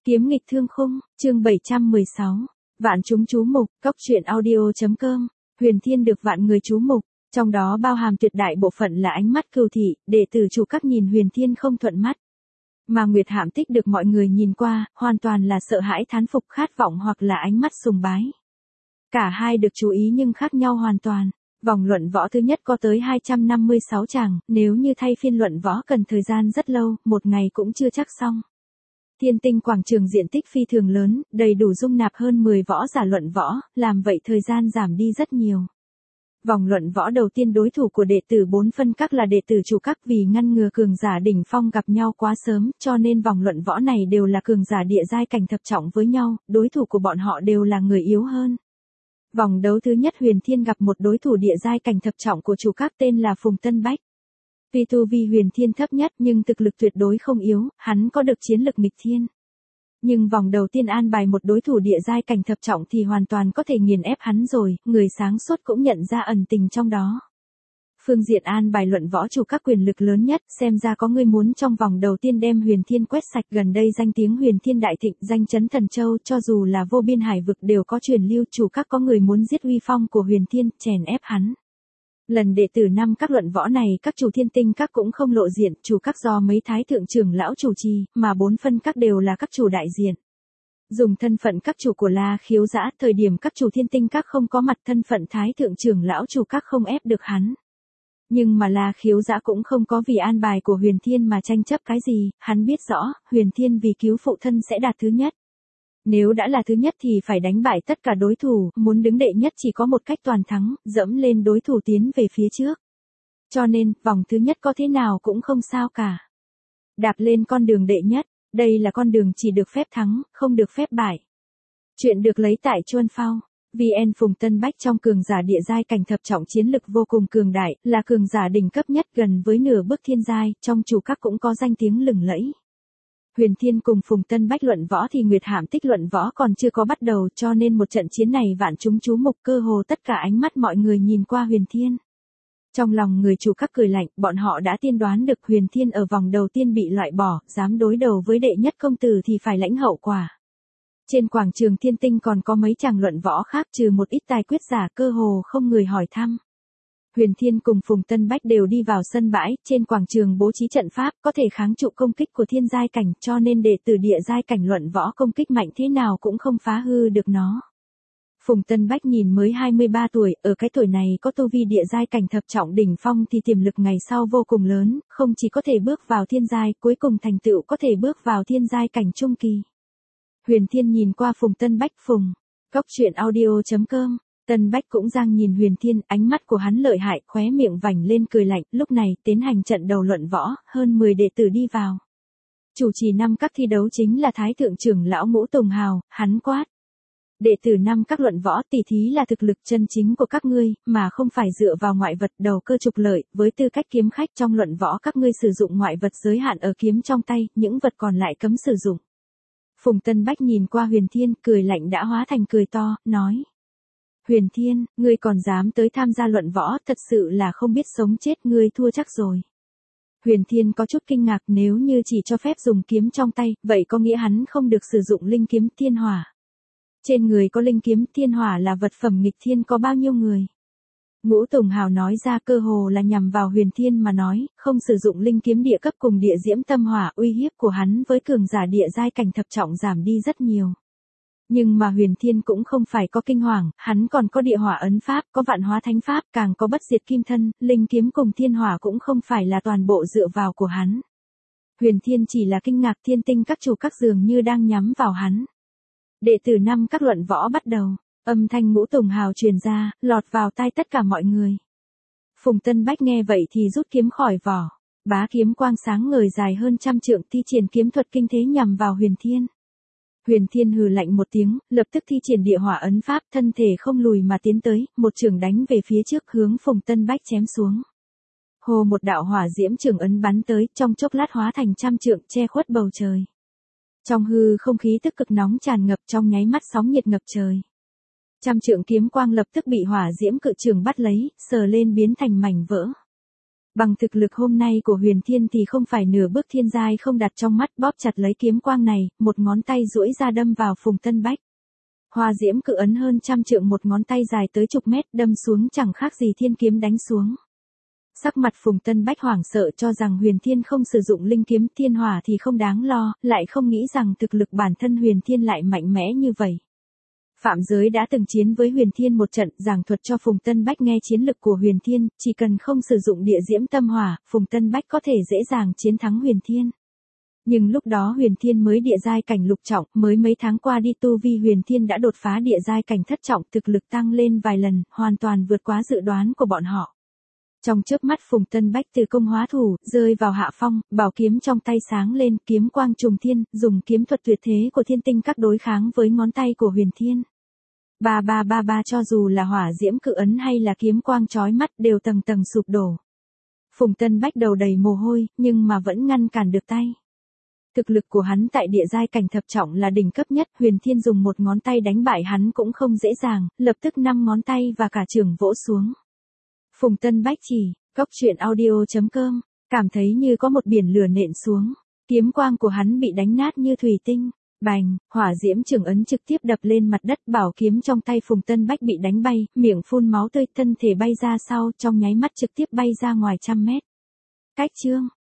Kiếm nghịch thương khung, chương 716. Vạn chúng chú mục, cóc truyện audio.com. Huyền Thiên được vạn người chú mục, trong đó bao hàm tuyệt đại bộ phận là ánh mắt cừu thị, đệ tử chủ các nhìn Huyền Thiên không thuận mắt. Mà Nguyệt Hạm Tích được mọi người nhìn qua, hoàn toàn là sợ hãi thán phục khát vọng hoặc là ánh mắt sùng bái. Cả hai được chú ý nhưng khác nhau hoàn toàn. Vòng luận võ thứ nhất có tới 256 chàng, nếu như thay phiên luận võ cần thời gian rất lâu, một ngày cũng chưa chắc xong. Thiên Tinh quảng trường diện tích phi thường lớn, đầy đủ dung nạp hơn 10 võ giả luận võ, làm vậy thời gian giảm đi rất nhiều. Vòng luận võ đầu tiên đối thủ của đệ tử 4 phân các là đệ tử chủ các, vì ngăn ngừa cường giả đỉnh phong gặp nhau quá sớm, cho nên vòng luận võ này đều là cường giả địa giai cảnh thập trọng với nhau, đối thủ của bọn họ đều là người yếu hơn. Vòng đấu thứ nhất Huyền Thiên gặp một đối thủ địa giai cảnh thập trọng của chủ các tên là Phùng Tân Bách. Tuy tu vi Huyền Thiên thấp nhất nhưng thực lực tuyệt đối không yếu, hắn có được chiến lực nghịch thiên. Nhưng vòng đầu tiên an bài một đối thủ địa giai cảnh thập trọng thì hoàn toàn có thể nghiền ép hắn rồi, người sáng suốt cũng nhận ra ẩn tình trong đó. Phương diện an bài luận võ chủ các quyền lực lớn nhất, xem ra có người muốn trong vòng đầu tiên đem Huyền Thiên quét sạch. Gần đây danh tiếng Huyền Thiên đại thịnh, danh chấn thần châu, cho dù là vô biên hải vực đều có truyền lưu, chủ các có người muốn giết uy phong của Huyền Thiên, chèn ép hắn. Lần đệ tử 5 các luận võ này các chủ Thiên Tinh các cũng không lộ diện, chủ các do mấy thái thượng trưởng lão chủ trì, mà 4 phân các đều là các chủ đại diện. Dùng thân phận các chủ của La Khiếu Dã, thời điểm các chủ Thiên Tinh các không có mặt, thân phận thái thượng trưởng lão chủ các không ép được hắn. Nhưng mà La Khiếu Dã cũng không có vì an bài của Huyền Thiên mà tranh chấp cái gì, hắn biết rõ, Huyền Thiên vì cứu phụ thân sẽ đạt thứ nhất. Nếu đã là thứ nhất thì phải đánh bại tất cả đối thủ, muốn đứng đệ nhất chỉ có một cách toàn thắng, dẫm lên đối thủ tiến về phía trước. Cho nên, vòng thứ nhất có thế nào cũng không sao cả. Đạp lên con đường đệ nhất, đây là con đường chỉ được phép thắng, không được phép bại. Chuyện được lấy tại Chuân Phao. VN Phùng Tân Bách trong cường giả địa giai cảnh thập trọng chiến lực vô cùng cường đại, là cường giả đỉnh cấp nhất gần với nửa bước thiên giai, trong chủ các cũng có danh tiếng lừng lẫy. Huyền Thiên cùng Phùng Tân Bách luận võ thì Nguyệt Hạm Tích luận võ còn chưa có bắt đầu, cho nên một trận chiến này vạn chúng chú mục, cơ hồ tất cả ánh mắt mọi người nhìn qua Huyền Thiên. Trong lòng người chủ các cười lạnh, bọn họ đã tiên đoán được Huyền Thiên ở vòng đầu tiên bị loại bỏ, dám đối đầu với đệ nhất công tử thì phải lãnh hậu quả. Trên quảng trường Thiên Tinh còn có mấy chàng luận võ khác, trừ một ít tài quyết giả, cơ hồ không người hỏi thăm. Huyền Thiên cùng Phùng Tân Bách đều đi vào sân bãi, trên quảng trường bố trí trận pháp, có thể kháng trụ công kích của thiên giai cảnh, cho nên đệ tử địa giai cảnh luận võ công kích mạnh thế nào cũng không phá hư được nó. Phùng Tân Bách nhìn mới 23 tuổi, ở cái tuổi này có tu vi địa giai cảnh thập trọng đỉnh phong thì tiềm lực ngày sau vô cùng lớn, không chỉ có thể bước vào thiên giai, cuối cùng thành tựu có thể bước vào thiên giai cảnh trung kỳ. Huyền Thiên nhìn qua Phùng Tân Bách, Phùng, cóc truyện audio.com. Tân Bách cũng giang nhìn Huyền Thiên, ánh mắt của hắn lợi hại, khóe miệng vành lên cười lạnh, lúc này, tiến hành trận đầu luận võ, hơn 10 đệ tử đi vào. Chủ trì 5 các thi đấu chính là Thái thượng trưởng lão Ngũ Tùng Hào, hắn quát. Đệ tử 5 các luận võ tỷ thí là thực lực chân chính của các ngươi, mà không phải dựa vào ngoại vật đầu cơ trục lợi, với tư cách kiếm khách trong luận võ các ngươi sử dụng ngoại vật giới hạn ở kiếm trong tay, những vật còn lại cấm sử dụng. Phùng Tân Bách nhìn qua Huyền Thiên, cười lạnh đã hóa thành cười to, nói. Huyền Thiên, ngươi còn dám tới tham gia luận võ, thật sự là không biết sống chết, ngươi thua chắc rồi. Huyền Thiên có chút kinh ngạc, nếu như chỉ cho phép dùng kiếm trong tay, vậy có nghĩa hắn không được sử dụng linh kiếm thiên hỏa. Trên người có linh kiếm thiên hỏa là vật phẩm nghịch thiên, có bao nhiêu người? Ngũ Tùng Hào nói ra cơ hồ là nhằm vào Huyền Thiên mà nói, không sử dụng linh kiếm địa cấp cùng địa diễm tâm hỏa, uy hiếp của hắn với cường giả địa giai cảnh thập trọng giảm đi rất nhiều. Nhưng mà Huyền Thiên cũng không phải có kinh hoàng, hắn còn có địa hỏa ấn pháp, có vạn hóa thánh pháp, càng có bất diệt kim thân, linh kiếm cùng thiên hỏa cũng không phải là toàn bộ dựa vào của hắn. Huyền Thiên chỉ là kinh ngạc, Thiên Tinh các chủ các dường như đang nhắm vào hắn. Đệ tử 5 các luận võ bắt đầu, âm thanh Ngũ Tùng Hào truyền ra, lọt vào tai tất cả mọi người. Phùng Tân Bách nghe vậy thì rút kiếm khỏi vỏ, bá kiếm quang sáng ngời dài hơn 100 trượng, thi triển kiếm thuật kinh thế nhằm vào Huyền Thiên. Huyền Thiên hừ lạnh một tiếng, lập tức thi triển địa hỏa ấn pháp, thân thể không lùi mà tiến tới, một chưởng đánh về phía trước, hướng Phùng Tân Bách chém xuống. Hồ một đạo hỏa diễm chưởng ấn bắn tới, trong chốc lát hóa thành 100 trượng, che khuất bầu trời. Trong hư không khí tức cực nóng tràn ngập, trong nháy mắt sóng nhiệt ngập trời. 100 trượng kiếm quang lập tức bị hỏa diễm cự chưởng bắt lấy, sờ lên biến thành mảnh vỡ. Bằng thực lực hôm nay của Huyền Thiên thì không phải nửa bước thiên giai không đặt trong mắt, bóp chặt lấy kiếm quang này, một ngón tay duỗi ra đâm vào Phùng Tân Bách. Hoa diễm cự ấn hơn trăm trượng, một ngón tay dài tới chục mét đâm xuống chẳng khác gì thiên kiếm đánh xuống. Sắc mặt Phùng Tân Bách hoảng sợ, cho rằng Huyền Thiên không sử dụng linh kiếm thiên hỏa thì không đáng lo, lại không nghĩ rằng thực lực bản thân Huyền Thiên lại mạnh mẽ như vậy. Phạm Giới đã từng chiến với Huyền Thiên một trận, giảng thuật cho Phùng Tân Bách nghe chiến lực của Huyền Thiên, chỉ cần không sử dụng địa diễm tâm hỏa, Phùng Tân Bách có thể dễ dàng chiến thắng Huyền Thiên. Nhưng lúc đó Huyền Thiên mới địa giai cảnh lục trọng, mới mấy tháng qua đi tu vi Huyền Thiên đã đột phá địa giai cảnh thất trọng, thực lực tăng lên vài lần, hoàn toàn vượt quá dự đoán của bọn họ. Trong chớp mắt Phùng Tân Bách từ công hóa thủ, rơi vào hạ phong, bảo kiếm trong tay sáng lên, kiếm quang trùng thiên, dùng kiếm thuật tuyệt thế của Thiên Tinh Các đối kháng với ngón tay của Huyền Thiên. Ba, cho dù là hỏa diễm cự ấn hay là kiếm quang chói mắt đều tầng tầng sụp đổ. Phùng Tân Bách đầu đầy mồ hôi, nhưng mà vẫn ngăn cản được tay. Thực lực của hắn tại địa giai cảnh thập trọng là đỉnh cấp nhất, Huyền Thiên dùng một ngón tay đánh bại hắn cũng không dễ dàng, lập tức 5 ngón tay và cả chưởng vỗ xuống. Phùng Tân Bách chỉ, goctruyện.audio.com, cảm thấy như có một biển lửa nện xuống, kiếm quang của hắn bị đánh nát như thủy tinh. Bành, hỏa diễm chưởng ấn trực tiếp đập lên mặt đất, bảo kiếm trong tay Phùng Tân Bách bị đánh bay, miệng phun máu tươi, thân thể bay ra sau, trong nháy mắt trực tiếp bay ra ngoài trăm mét. Cách chương